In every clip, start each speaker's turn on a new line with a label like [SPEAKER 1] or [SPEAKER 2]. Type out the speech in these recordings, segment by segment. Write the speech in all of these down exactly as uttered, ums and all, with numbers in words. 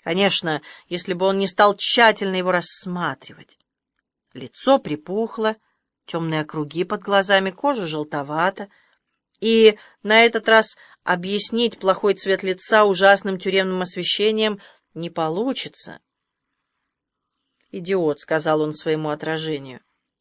[SPEAKER 1] Конечно, если бы он не стал тщательно его рассматривать. Лицо припухло, темные круги под глазами, кожа желтовата. И на этот раз объяснить плохой цвет лица ужасным тюремным освещением не получится. «Идиот», — сказал он своему отражению.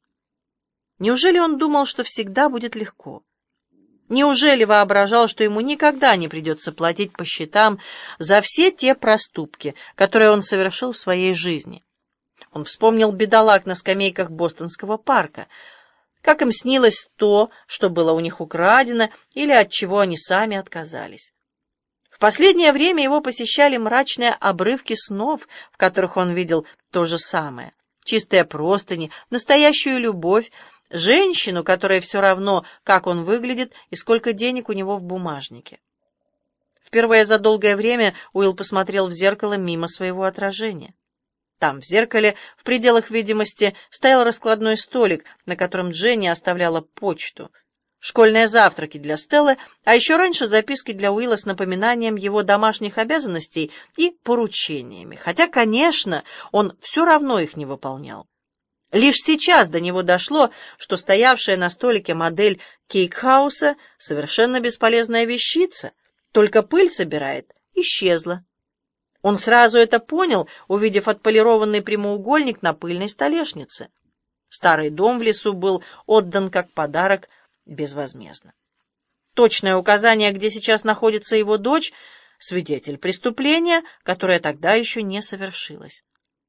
[SPEAKER 1] Неужели он думал, что всегда будет легко? Неужели воображал, что ему никогда не придется платить по счетам за все те проступки, которые он совершил в своей жизни? Он вспомнил бедолаг на скамейках Бостонского парка. Как им снилось то, что было у них украдено, или от чего они сами отказались. В последнее время его посещали мрачные обрывки снов, в которых он видел то же самое. Чистые простыни, настоящую любовь, женщину, которой все равно, как он выглядит и сколько денег у него в бумажнике. Впервые за долгое время Уилл посмотрел в зеркало мимо своего отражения. Там, в зеркале, в пределах видимости, стоял раскладной столик, на котором Дженни оставляла почту, школьные завтраки для Стеллы, а еще раньше записки для Уилла с напоминанием его домашних обязанностей и поручениями, хотя, конечно, он все равно их не выполнял. Лишь сейчас до него дошло, что стоявшая на столике модель Кейкхауса — совершенно бесполезная вещица, только пыль собирает, исчезла. Он сразу это понял, увидев отполированный прямоугольник на пыльной столешнице. Старый дом в лесу был отдан как подарок безвозмездно. Точное указание, где сейчас находится его дочь, свидетель преступления, которое тогда еще не совершилось.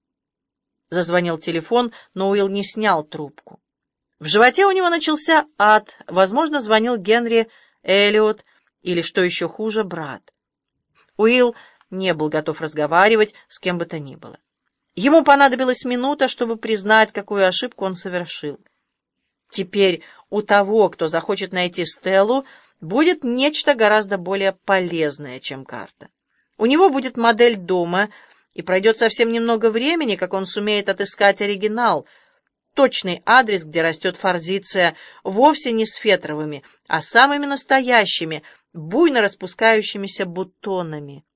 [SPEAKER 1] Зазвонил телефон, но Уилл не снял трубку. В животе у него начался ад. Возможно, звонил Генри Эллиот или, что еще хуже, брат. Уилл не был готов разговаривать с кем бы то ни было. Ему понадобилась минута, чтобы признать, какую ошибку он совершил. Теперь у того, кто захочет найти Стеллу, будет нечто гораздо более полезное, чем карта. У него будет модель дома, и пройдет совсем немного времени, как он сумеет отыскать оригинал, точный адрес, где растет форзиция, вовсе не с фетровыми, а самыми настоящими, буйно распускающимися бутонами.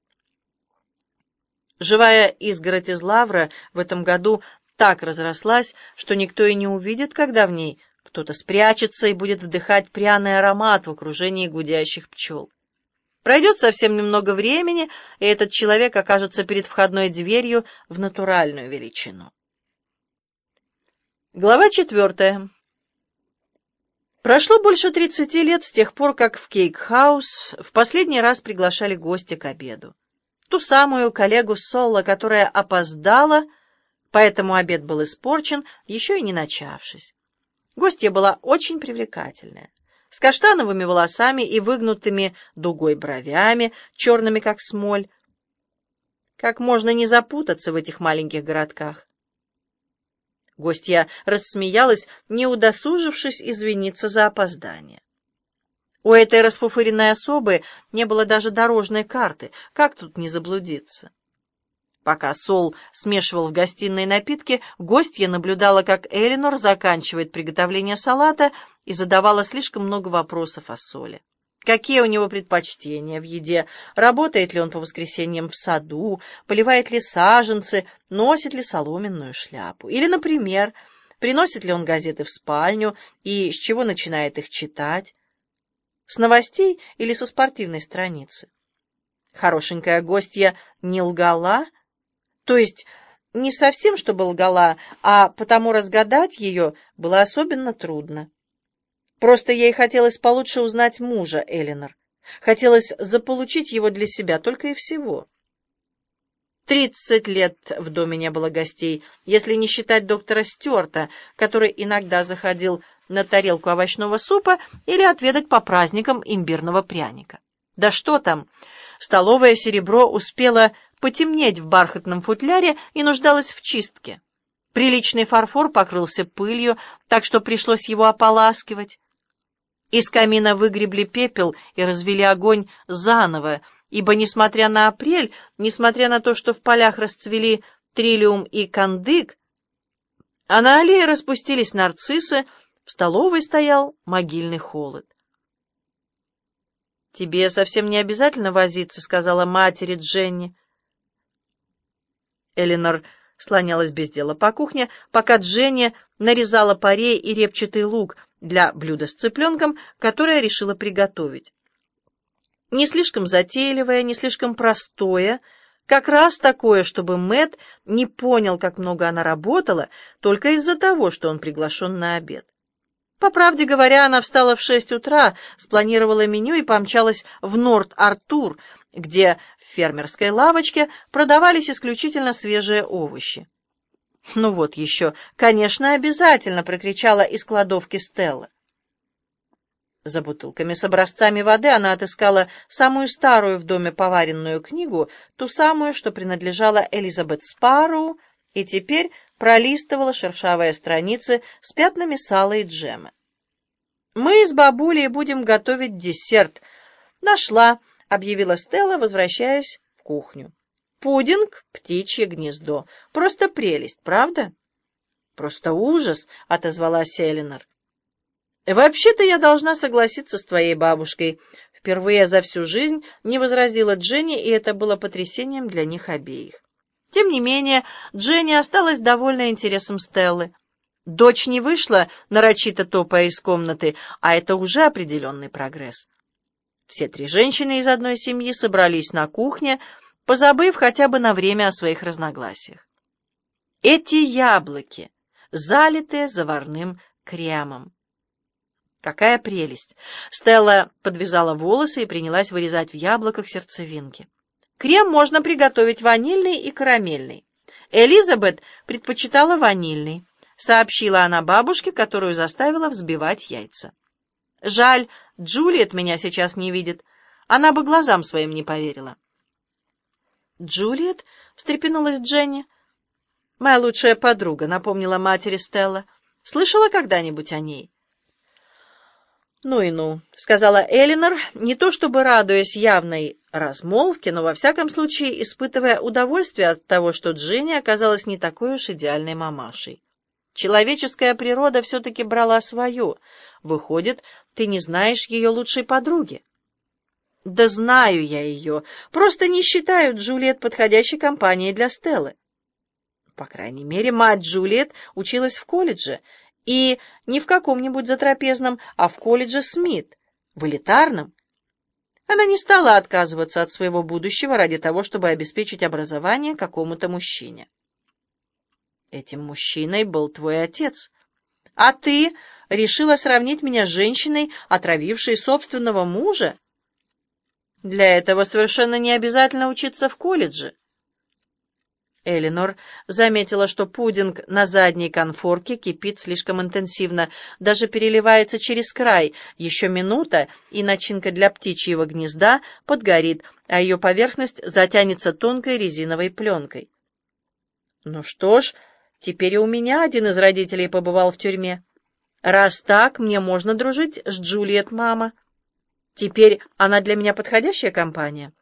[SPEAKER 1] Живая изгородь из лавра в этом году так разрослась, что никто и не увидит, когда в ней кто-то спрячется и будет вдыхать пряный аромат в окружении гудящих пчел. Пройдет совсем немного времени, и этот человек окажется перед входной дверью в натуральную величину. Глава четвертая. Прошло больше тридцати лет с тех пор, как в Кейкхаус в последний раз приглашали гостя к обеду. Ту самую коллегу Солла, которая опоздала, поэтому обед был испорчен, еще и не начавшись. Гостья была очень привлекательная, с каштановыми волосами и выгнутыми дугой бровями, черными как смоль. Как можно не запутаться в этих маленьких городках? Гостья рассмеялась, не удосужившись извиниться за опоздание. У этой расфуфыренной особы не было даже дорожной карты. Как тут не заблудиться? Пока Сол смешивал в гостиной напитки, гостья наблюдала, как Элинор заканчивает приготовление салата и задавала слишком много вопросов о Соле. Какие у него предпочтения в еде? Работает ли он по воскресеньям в саду? Поливает ли саженцы? Носит ли соломенную шляпу? Или, например, приносит ли он газеты в спальню и с чего начинает их читать? С новостей или со спортивной страницы? Хорошенькая гостья не лгала, то есть не совсем, чтобы лгала, а потому разгадать ее было особенно трудно. Просто ей хотелось получше узнать мужа Элинор. Хотелось заполучить его для себя только и всего. Тридцать лет в доме не было гостей, если не считать доктора Стюарта, который иногда заходил на тарелку овощного супа или отведать по праздникам имбирного пряника. Да что там, столовое серебро успело потемнеть в бархатном футляре и нуждалось в чистке. Приличный фарфор покрылся пылью, так что пришлось его ополаскивать. Из камина выгребли пепел и развели огонь заново, ибо, несмотря на апрель, несмотря на то, что в полях расцвели триллиум и кандык, а на аллее распустились нарциссы, в столовой стоял могильный холод. «Тебе совсем не обязательно возиться», — сказала матери Дженни. Эленор слонялась без дела по кухне, пока Дженни нарезала парей и репчатый лук для блюда с цыпленком, которое решила приготовить. Не слишком затейливое, не слишком простое, как раз такое, чтобы Мэтт не понял, как много она работала, только из-за того, что он приглашен на обед. По правде говоря, она встала в шесть утра, спланировала меню и помчалась в Норт-Артур, где в фермерской лавочке продавались исключительно свежие овощи. «Ну вот еще, конечно, обязательно!» — прокричала из кладовки Стелла. За бутылками с образцами воды она отыскала самую старую в доме поваренную книгу, ту самую, что принадлежала Элизабет Спарроу, и теперь пролистывала шершавые страницы с пятнами сала и джема. «Мы с бабулей будем готовить десерт. Нашла», — объявила Стелла, возвращаясь в кухню. «Пудинг, птичье гнездо. Просто прелесть, правда?» «Просто ужас», — отозвалась Эленор. «Вообще-то я должна согласиться с твоей бабушкой». Впервые за всю жизнь не возразила Дженни, и это было потрясением для них обеих. Тем не менее, Дженни осталась довольна интересом Стеллы. Дочь не вышла, нарочито топая из комнаты, а это уже определенный прогресс. Все три женщины из одной семьи собрались на кухне, позабыв хотя бы на время о своих разногласиях. Эти яблоки, залитые заварным кремом. Какая прелесть! Стелла подвязала волосы и принялась вырезать в яблоках сердцевинки. Крем можно приготовить ванильный и карамельный. Элизабет предпочитала ванильный, сообщила она бабушке, которую заставила взбивать яйца. Жаль, Джулиет меня сейчас не видит. Она бы глазам своим не поверила. «Джулиет?» — встрепенулась Дженни. «Моя лучшая подруга», — напомнила матери Стелла. «Слышала когда-нибудь о ней?» «Ну и ну», — сказала Эленор, не то чтобы радуясь явной размолвке, но во всяком случае испытывая удовольствие от того, что Дженни оказалась не такой уж идеальной мамашей. Человеческая природа все-таки брала свое. Выходит, ты не знаешь ее лучшей подруги. «Да знаю я ее. Просто не считаю Джулиет подходящей компанией для Стеллы». По крайней мере, мать Джулиет училась в колледже, и не в каком-нибудь затрапезном, а в колледже Смит, в элитарном. Она не стала отказываться от своего будущего ради того, чтобы обеспечить образование какому-то мужчине. Этим мужчиной был твой отец. А ты решила сравнить меня с женщиной, отравившей собственного мужа? Для этого совершенно не обязательно учиться в колледже. Эленор заметила, что пудинг на задней конфорке кипит слишком интенсивно, даже переливается через край. Еще минута, и начинка для птичьего гнезда подгорит, а ее поверхность затянется тонкой резиновой пленкой. Ну что ж, теперь и у меня один из родителей побывал в тюрьме. Раз так, мне можно дружить с Джулиет, мама. Теперь она для меня подходящая компания.